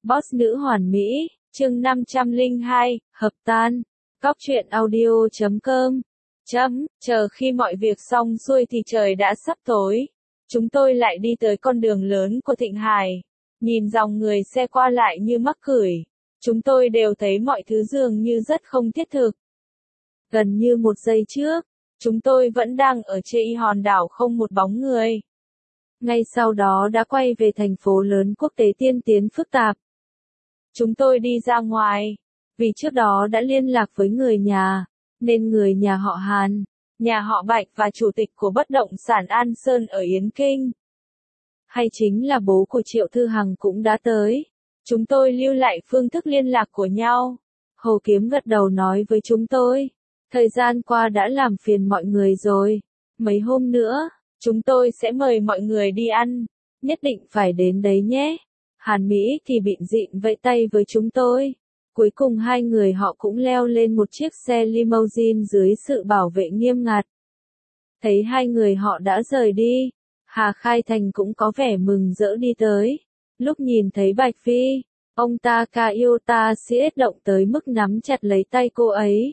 Boss nữ hoàn mỹ, chương 502, hợp tan. Cóc truyện audio.com. Chờ khi mọi việc xong xuôi thì trời đã sắp tối. Chúng tôi lại đi tới con đường lớn của Thịnh Hải. Nhìn dòng người xe qua lại như mắc cười. Chúng tôi đều thấy mọi thứ dường như rất không thiết thực. Gần như một giây trước, chúng tôi vẫn đang ở trên hòn đảo không một bóng người. Ngay sau đó đã quay về thành phố lớn quốc tế tiên tiến phức tạp. Chúng tôi đi ra ngoài, vì trước đó đã liên lạc với người nhà, nên người nhà họ Hàn, nhà họ Bạch và chủ tịch của bất động sản An Sơn ở Yến Kinh, hay chính là bố của Triệu Thư Hằng cũng đã tới. Chúng tôi lưu lại phương thức liên lạc của nhau. Hồ Kiếm gật đầu nói với chúng tôi, thời gian qua đã làm phiền mọi người rồi. Mấy hôm nữa, chúng tôi sẽ mời mọi người đi ăn, nhất định phải đến đấy nhé. Hàn Mỹ thì bịn rịn vẫy tay với chúng tôi. Cuối cùng hai người họ cũng leo lên một chiếc xe limousine dưới sự bảo vệ nghiêm ngặt. Thấy hai người họ đã rời đi, Hà Khai Thành cũng có vẻ mừng rỡ đi tới. Lúc nhìn thấy Bạch Phi, ông ta ca yêu ta siết động tới mức nắm chặt lấy tay cô ấy.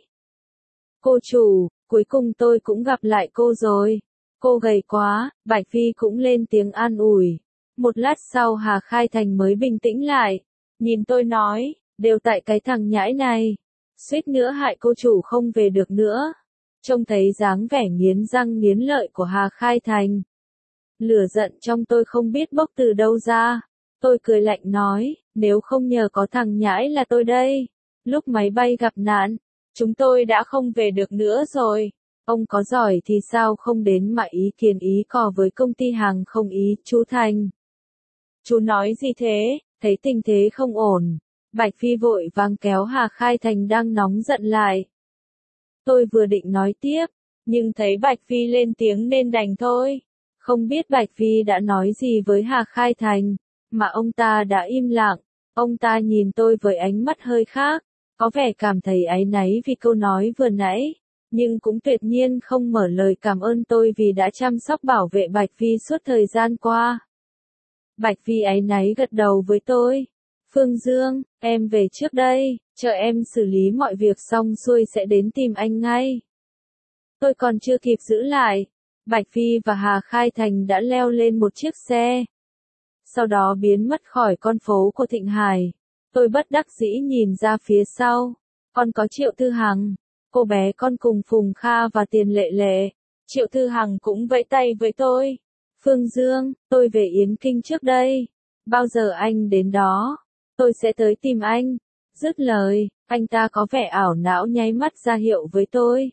Cô chủ, cuối cùng tôi cũng gặp lại cô rồi. Cô gầy quá, Bạch Phi cũng lên tiếng an ủi. Một lát sau Hà Khai Thành mới bình tĩnh lại. Nhìn tôi nói, đều tại cái thằng nhãi này. Suýt nữa hại cô chủ không về được nữa. Trông thấy dáng vẻ nghiến răng nghiến lợi của Hà Khai Thành. Lửa giận trong tôi không biết bốc từ đâu ra. Tôi cười lạnh nói, nếu không nhờ có thằng nhãi là tôi đây. Lúc máy bay gặp nạn, chúng tôi đã không về được nữa rồi. Ông có giỏi thì sao không đến mà ý kiến ý cò với công ty hàng không ý, chú Thành. Chú nói gì thế, thấy tình thế không ổn. Bạch Phi vội vàng kéo Hà Khai Thành đang nóng giận lại. Tôi vừa định nói tiếp, nhưng thấy Bạch Phi lên tiếng nên đành thôi. Không biết Bạch Phi đã nói gì với Hà Khai Thành, mà ông ta đã im lặng. Ông ta nhìn tôi với ánh mắt hơi khác, có vẻ cảm thấy áy náy vì câu nói vừa nãy, nhưng cũng tuyệt nhiên không mở lời cảm ơn tôi vì đã chăm sóc bảo vệ Bạch Phi suốt thời gian qua. Bạch Phi áy náy gật đầu với tôi. Phương Dương, em về trước đây, chờ em xử lý mọi việc xong xuôi sẽ đến tìm anh ngay. Tôi còn chưa kịp giữ lại. Bạch Phi và Hà Khai Thành đã leo lên một chiếc xe. Sau đó biến mất khỏi con phố của Thịnh Hải. Tôi bất đắc dĩ nhìn ra phía sau. Còn có Triệu Thư Hằng, cô bé con cùng Phùng Kha và Tiền Lệ Lệ. Triệu Thư Hằng cũng vẫy tay với tôi. Phương Dương, tôi về Yến Kinh trước đây. Bao giờ anh đến đó, tôi sẽ tới tìm anh. Dứt lời, anh ta có vẻ ảo não nháy mắt ra hiệu với tôi.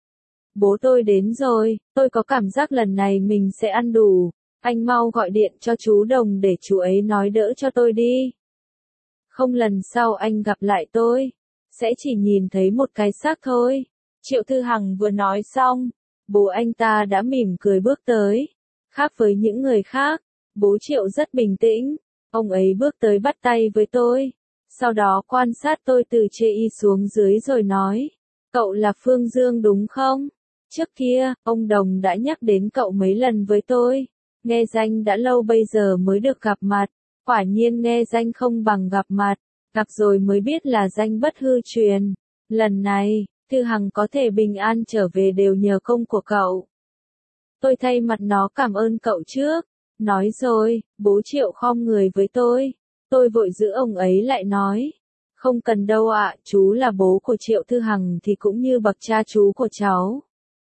Bố tôi đến rồi, tôi có cảm giác lần này mình sẽ ăn đủ. Anh mau gọi điện cho chú Đồng để chú ấy nói đỡ cho tôi đi. Không lần sau anh gặp lại tôi, sẽ chỉ nhìn thấy một cái xác thôi. Triệu Thư Hằng vừa nói xong, bố anh ta đã mỉm cười bước tới. Khác với những người khác, bố Triệu rất bình tĩnh. Ông ấy bước tới bắt tay với tôi. Sau đó quan sát tôi từ trên xuống dưới rồi nói. Cậu là Phương Dương đúng không? Trước kia, ông Đồng đã nhắc đến cậu mấy lần với tôi. Nghe danh đã lâu bây giờ mới được gặp mặt. Quả nhiên nghe danh không bằng gặp mặt. Gặp rồi mới biết là danh bất hư truyền. Lần này, Thư Hằng có thể bình an trở về đều nhờ công của cậu. Tôi thay mặt nó cảm ơn cậu trước. Nói rồi, bố Triệu khom người với tôi. Tôi vội giữ ông ấy lại nói. Không cần đâu ạ, chú là bố của Triệu Thư Hằng thì cũng như bậc cha chú của cháu.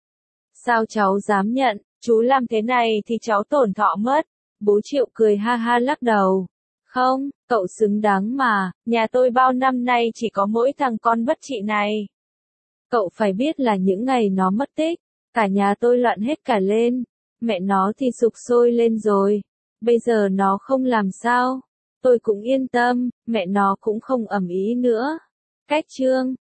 Sao cháu dám nhận, chú làm thế này thì cháu tổn thọ mất. Bố Triệu cười ha ha lắc đầu. Không, cậu xứng đáng mà, nhà tôi bao năm nay chỉ có mỗi thằng con bất trị này. Cậu phải biết là những ngày nó mất tích, cả nhà tôi loạn hết cả lên. Mẹ nó thì sục sôi lên rồi. Bây giờ nó không làm sao. Tôi cũng yên tâm, mẹ nó cũng không ầm ĩ nữa. Cách chương